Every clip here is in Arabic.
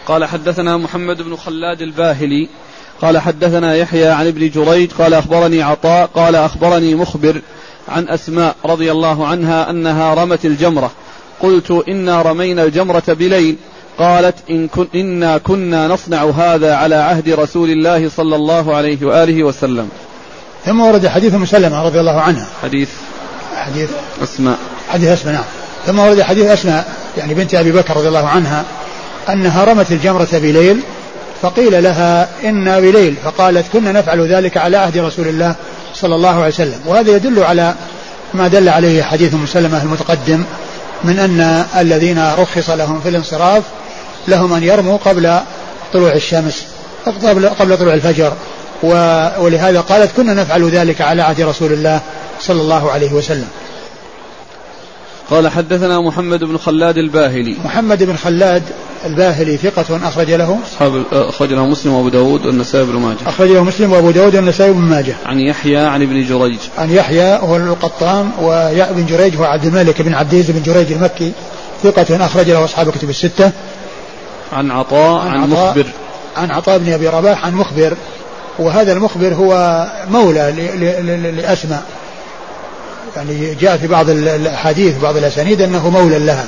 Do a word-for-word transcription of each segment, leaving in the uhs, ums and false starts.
قال حدثنا محمد بن خلاد الباهلي قال حدثنا يحيى عن ابن جريج قال أخبرني عطاء قال أخبرني مخبر عن أسماء رضي الله عنها أنها رمت الجمرة. قلت إنا رمينا الجمرة بليل. قالت إن كن إنا كنا نصنع هذا على عهد رسول الله صلى الله عليه وآله وسلم. ثم ورد حديث أم سلمة رضي الله عنها حديث حديث أسماء حديث أسماء نعم. ثم ورد حديث أسماء يعني بنت أبي بكر رضي الله عنها أنها رمت الجمرة بليل فقيل لها إنا بليل فقالت كنا نفعل ذلك على عهد رسول الله صلى الله عليه وسلم. وهذا يدل على ما دل عليه حديث أم سلمة المتقدم من أن الذين رخص لهم في الانصراف لهم أن يرموا قبل طلوع الشمس قبل, قبل طلوع الفجر. ولهذا قالت كنا نفعل ذلك على عهد رسول الله صلى الله عليه وسلم. قال حدثنا محمد بن خلاد الباهلي. محمد بن خلاد الباهلي ثقة أخرج له أصحاب أخرج له مسلم وأبو داود والنسائي بن ماجه. أخرج له مسلم وأبو داود والنسائي بن ماجه. عن يحيى عن ابن جريج. عن يحيى هو القطان وابن جريج هو عبد الملك بن عبد العزيز بن جريج المكي ثقة أخرج له أصحاب الكتب الستة. عن عطاء عن, عن عطاء مخبر عن عطاء بن أبي رباح عن مخبر. وهذا المخبر هو مولى لأسماء يعني جاء في بعض الأحاديث بعض الأسانيد أنه مولى لها.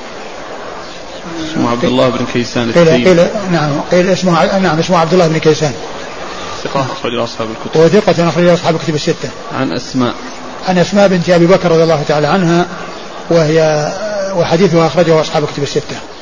اسمه عبد الله بن كيسان قيل قيل نعم قيل اسمه نعم اسمه عبد الله بن كيسان ثقة أخرج له أصحاب الكتب. وثقة أخرج له أصحاب الكتب الستة. عن أسماء عن أسماء بنت أبي بكر رضي الله تعالى عنها وهي وحديثها أخرجه أصحاب الكتب الستة.